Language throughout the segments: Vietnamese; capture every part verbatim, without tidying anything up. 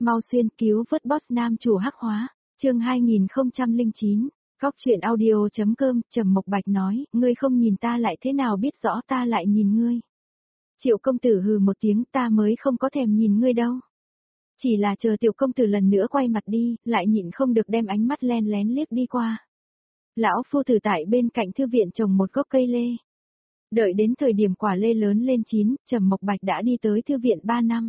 Mau xuyên cứu vớt boss nam chủ hắc hóa, chương hai nghìn không trăm lẻ chín, Cóc truyện audio.com, Trầm Mộc Bạch nói, ngươi không nhìn ta lại thế nào biết rõ ta lại nhìn ngươi. Triệu công tử hừ một tiếng, ta mới không có thèm nhìn ngươi đâu. Chỉ là chờ tiểu công tử lần nữa quay mặt đi, lại nhịn không được đem ánh mắt len lén liếc đi qua. Lão phu tử tại bên cạnh thư viện trồng một gốc cây lê. Đợi đến thời điểm quả lê lớn lên chín, Trầm Mộc Bạch đã đi tới thư viện ba năm.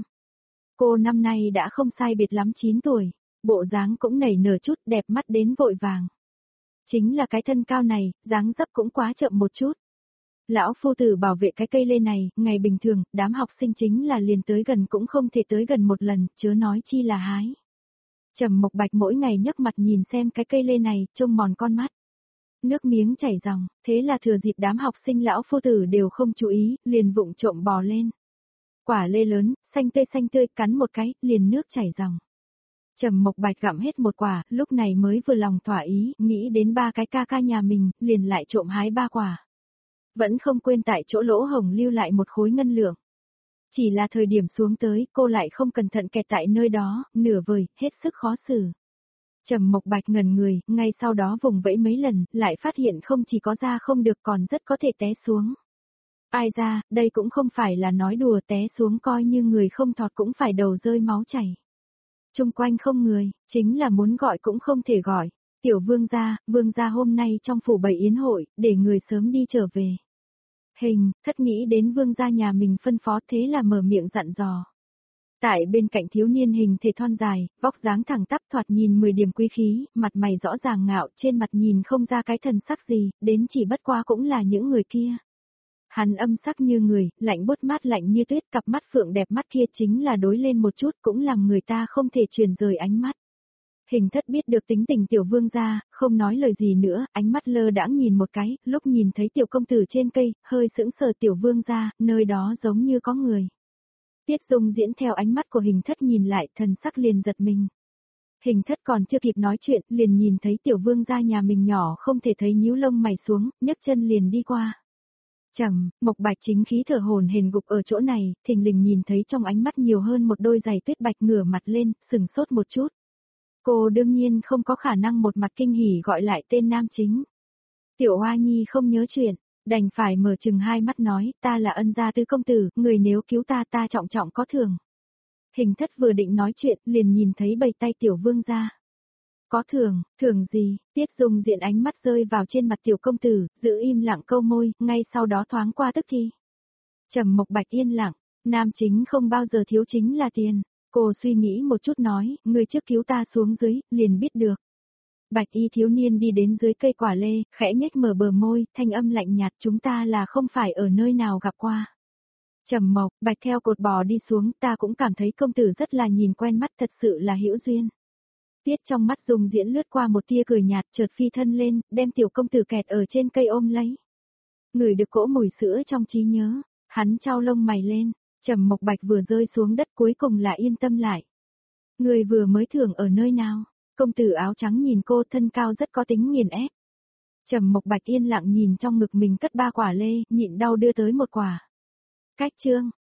Cô năm nay đã không sai biệt lắm chín tuổi, bộ dáng cũng nảy nở chút, đẹp mắt đến vội vàng. Chính là cái thân cao này, dáng dấp cũng quá chậm một chút. Lão phu tử bảo vệ cái cây lê này, ngày bình thường, đám học sinh chính là liền tới gần cũng không thể tới gần một lần, chớ nói chi là hái. Trầm Mộc Bạch mỗi ngày nhấc mặt nhìn xem cái cây lê này, trông mòn con mắt. Nước miếng chảy ròng, thế là thừa dịp đám học sinh lão phu tử đều không chú ý, liền vụng trộm bò lên. Quả lê lớn, xanh tươi xanh tươi, cắn một cái, liền nước chảy ròng. Trầm Mộc Bạch gặm hết một quả, lúc này mới vừa lòng thỏa ý, nghĩ đến ba cái ca ca nhà mình, liền lại trộm hái ba quả. Vẫn không quên tại chỗ lỗ hổng lưu lại một khối ngân lượng. Chỉ là thời điểm xuống tới, cô lại không cẩn thận kẹt tại nơi đó, nửa vời, hết sức khó xử. Trầm Mộc Bạch ngẩn người, ngay sau đó vùng vẫy mấy lần, lại phát hiện không chỉ có ra không được còn rất có thể té xuống. Ai ra, đây cũng không phải là nói đùa, té xuống coi như người không thọt cũng phải đầu rơi máu chảy. Trung quanh không người, chính là muốn gọi cũng không thể gọi. Tiểu vương gia, vương gia hôm nay trong phủ bày yến hội, để người sớm đi trở về. Hình, thất nghĩ đến vương gia nhà mình phân phó thế là mở miệng dặn dò. Tại bên cạnh thiếu niên hình thể thon dài, vóc dáng thẳng tắp thoạt nhìn mười điểm quý khí, mặt mày rõ ràng ngạo, trên mặt nhìn không ra cái thần sắc gì, đến chỉ bất quá cũng là những người kia. Hắn âm sắc như người, lạnh bút mát lạnh như tuyết, cặp mắt phượng đẹp mắt kia chính là đối lên một chút cũng làm người ta không thể truyền rời ánh mắt. Hình thất biết được tính tình tiểu vương gia, không nói lời gì nữa, ánh mắt lơ đãng nhìn một cái, lúc nhìn thấy tiểu công tử trên cây, hơi sững sờ tiểu vương gia, nơi đó giống như có người. Tiết Dung diễn theo ánh mắt của hình thất nhìn lại, thần sắc liền giật mình. Hình thất còn chưa kịp nói chuyện, liền nhìn thấy tiểu vương gia nhà mình nhỏ không thể thấy nhíu lông mày xuống, nhấc chân liền đi qua. Trầm Mộc Bạch chính khí thở hổn hển gục ở chỗ này, thình lình nhìn thấy trong ánh mắt nhiều hơn một đôi giày tuyết bạch, ngửa mặt lên, sừng sốt một chút. Cô đương nhiên không có khả năng một mặt kinh hỉ gọi lại tên nam chính. Tiểu Hoa Nhi không nhớ chuyện, đành phải mở chừng hai mắt nói, ta là Ân gia tứ công tử, người nếu cứu ta ta trọng trọng có thưởng. Hình thất vừa định nói chuyện, liền nhìn thấy bầy tay tiểu vương gia. Có thưởng, thưởng gì? Tiết Dung diện ánh mắt rơi vào trên mặt tiểu công tử, giữ im lặng câu môi, ngay sau đó thoáng qua tức thì. Trầm Mộc Bạch yên lặng, nam chính không bao giờ thiếu chính là tiền. Cô suy nghĩ một chút nói, người trước cứu ta xuống dưới, liền biết được. Bạch y thiếu niên đi đến dưới cây quả lê, khẽ nhếch mở bờ môi, thanh âm lạnh nhạt, chúng ta là không phải ở nơi nào gặp qua. Trầm Mộc Bạch theo cột bò đi xuống, ta cũng cảm thấy công tử rất là nhìn quen mắt, thật sự là hữu duyên. Tiết trong mắt Dung diễn lướt qua một tia cười nhạt, chợt phi thân lên, đem tiểu công tử kẹt ở trên cây ôm lấy. Ngửi được cỗ mùi sữa trong trí nhớ, hắn chau lông mày lên, Trầm Mộc Bạch vừa rơi xuống đất cuối cùng là yên tâm lại. Người vừa mới thưởng ở nơi nào? Công tử áo trắng nhìn cô, thân cao rất có tính nghiền ép. Trầm Mộc Bạch yên lặng nhìn trong ngực mình cất ba quả lê, nhịn đau đưa tới một quả. Cách chương,